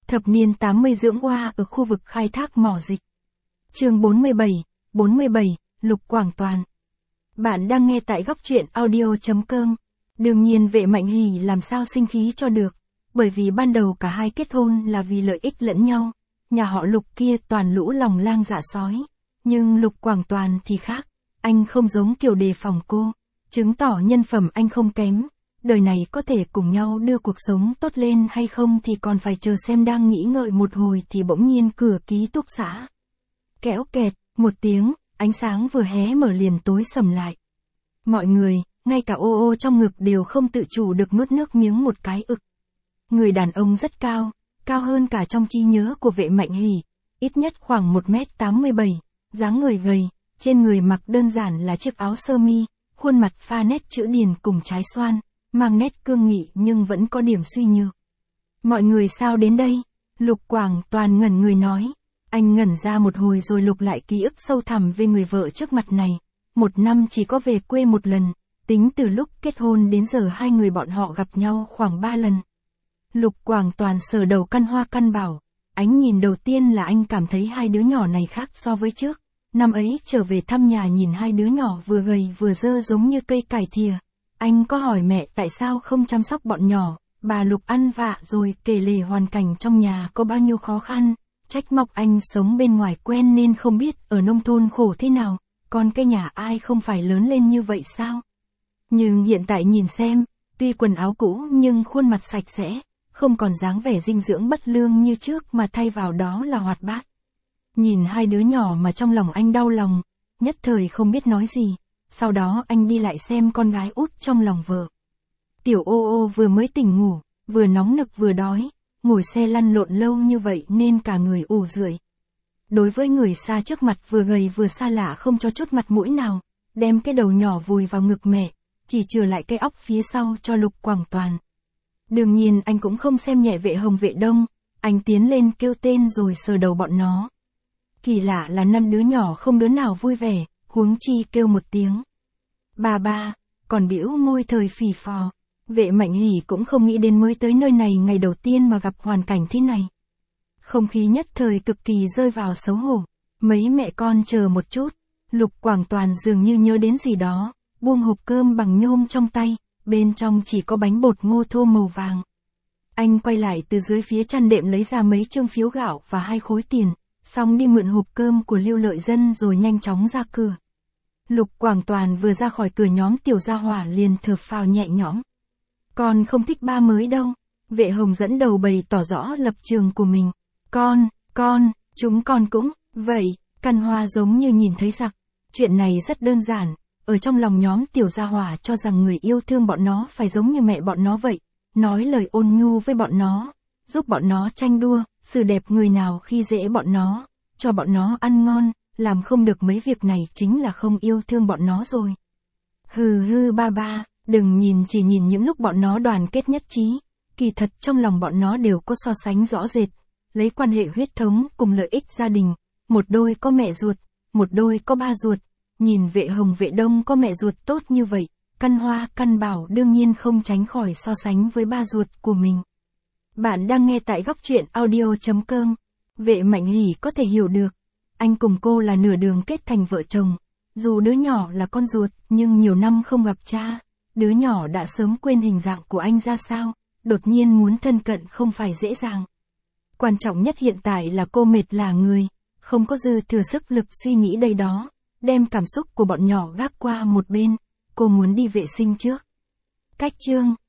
Thập niên 80 dưỡng oa ở khu vực khai thác mỏ dịch. Chương 47, Lục Quảng Toàn. Bạn đang nghe tại góc truyện audio.com. Đương nhiên Vệ Mạnh Hỷ làm sao sinh khí cho được, bởi vì ban đầu cả hai kết hôn là vì lợi ích lẫn nhau. Nhà họ Lục kia toàn lũ lòng lang dạ sói, nhưng Lục Quảng Toàn thì khác, anh không giống kiểu đề phòng cô, chứng tỏ nhân phẩm anh không kém. Đời này có thể cùng nhau đưa cuộc sống tốt lên hay không thì còn phải chờ xem. Đang nghĩ ngợi một hồi thì bỗng nhiên cửa ký túc xá kéo kẹt một tiếng, ánh sáng vừa hé mở liền tối sầm lại. Mọi người, ngay cả ô ô trong ngực đều không tự chủ được nuốt nước miếng một cái ực. Người đàn ông rất cao, cao hơn cả trong trí nhớ của Vệ Mạnh Hỷ, ít nhất khoảng 1m87, dáng người gầy, trên người mặc đơn giản là chiếc áo sơ mi, khuôn mặt pha nét chữ điền cùng trái xoan, mang nét cương nghị nhưng vẫn có điểm suy nhược. Mọi người sao đến đây? Lục Quảng Toàn ngẩn người nói. Anh ngẩn ra một hồi rồi lục lại ký ức sâu thẳm về người vợ trước mặt này. Một năm chỉ có về quê một lần, tính từ lúc kết hôn đến giờ hai người bọn họ gặp nhau khoảng 3 lần. Lục Quảng Toàn sờ đầu căn hoa căn bảo. Ánh nhìn đầu tiên là anh cảm thấy hai đứa nhỏ này khác so với trước. Năm ấy trở về thăm nhà nhìn hai đứa nhỏ vừa gầy vừa dơ giống như cây cải thìa. Anh có hỏi mẹ tại sao không chăm sóc bọn nhỏ, bà Lục ăn vạ rồi kể lể hoàn cảnh trong nhà có bao nhiêu khó khăn, trách móc anh sống bên ngoài quen nên không biết ở nông thôn khổ thế nào, còn cái nhà ai không phải lớn lên như vậy sao? Nhưng hiện tại nhìn xem, tuy quần áo cũ nhưng khuôn mặt sạch sẽ, không còn dáng vẻ dinh dưỡng bất lương như trước mà thay vào đó là hoạt bát. Nhìn hai đứa nhỏ mà trong lòng anh đau lòng, nhất thời không biết nói gì. Sau đó anh đi lại xem con gái út trong lòng vợ. Tiểu ô ô vừa mới tỉnh ngủ, vừa nóng nực vừa đói, ngồi xe lăn lộn lâu như vậy nên cả người ù rượi. Đối với người xa trước mặt vừa gầy vừa xa lạ không cho chút mặt mũi nào, đem cái đầu nhỏ vùi vào ngực mẹ, chỉ chừa lại cái óc phía sau cho Lục Quảng Toàn. Đương nhiên anh cũng không xem nhẹ Vệ Hồng Vệ Đông, anh tiến lên kêu tên rồi sờ đầu bọn nó. Kỳ lạ là 5 đứa nhỏ không đứa nào vui vẻ, huống chi kêu một tiếng. Ba, còn bĩu môi thời phì phò. Vệ Mạnh Hỷ cũng không nghĩ đến mới tới nơi này ngày đầu tiên mà gặp hoàn cảnh thế này. Không khí nhất thời cực kỳ rơi vào xấu hổ. Mấy mẹ con chờ một chút. Lục Quảng Toàn dường như nhớ đến gì đó, buông hộp cơm bằng nhôm trong tay, bên trong chỉ có bánh bột ngô thô màu vàng. Anh quay lại từ dưới phía chăn đệm lấy ra mấy trương phiếu gạo và 2 khối tiền, xong đi mượn hộp cơm của Lưu Lợi Dân rồi nhanh chóng ra cửa. Lục Quảng Toàn vừa ra khỏi cửa nhóm Tiểu Gia Hỏa liền thở phào nhẹ nhõm. Con không thích ba mới đâu. Vệ Hồng dẫn đầu bày tỏ rõ lập trường của mình. Chúng con cũng, vậy, Căn Hoa giống như nhìn thấy giặc. Chuyện này rất đơn giản, ở trong lòng nhóm Tiểu Gia Hỏa cho rằng người yêu thương bọn nó phải giống như mẹ bọn nó vậy, nói lời ôn nhu với bọn nó, giúp bọn nó tranh đua, xử đẹp người nào khi dễ bọn nó, cho bọn nó ăn ngon. Làm không được mấy việc này chính là không yêu thương bọn nó rồi. Hừ ba, đừng nhìn chỉ nhìn những lúc bọn nó đoàn kết nhất trí, kỳ thật trong lòng bọn nó đều có so sánh rõ rệt, lấy quan hệ huyết thống cùng lợi ích gia đình, một đôi có mẹ ruột, một đôi có ba ruột, nhìn Vệ Hồng Vệ Đông có mẹ ruột tốt như vậy, Căn Hoa Căn Bảo đương nhiên không tránh khỏi so sánh với ba ruột của mình. Bạn đang nghe tại góc truyện audio.com, Vệ Mạnh Hỷ có thể hiểu được. Anh cùng cô là nửa đường kết thành vợ chồng, dù đứa nhỏ là con ruột nhưng nhiều năm không gặp cha, đứa nhỏ đã sớm quên hình dạng của anh ra sao, đột nhiên muốn thân cận không phải dễ dàng. Quan trọng nhất hiện tại là cô mệt là người, không có dư thừa sức lực suy nghĩ đây đó, đem cảm xúc của bọn nhỏ gác qua một bên, cô muốn đi vệ sinh trước. Cách chương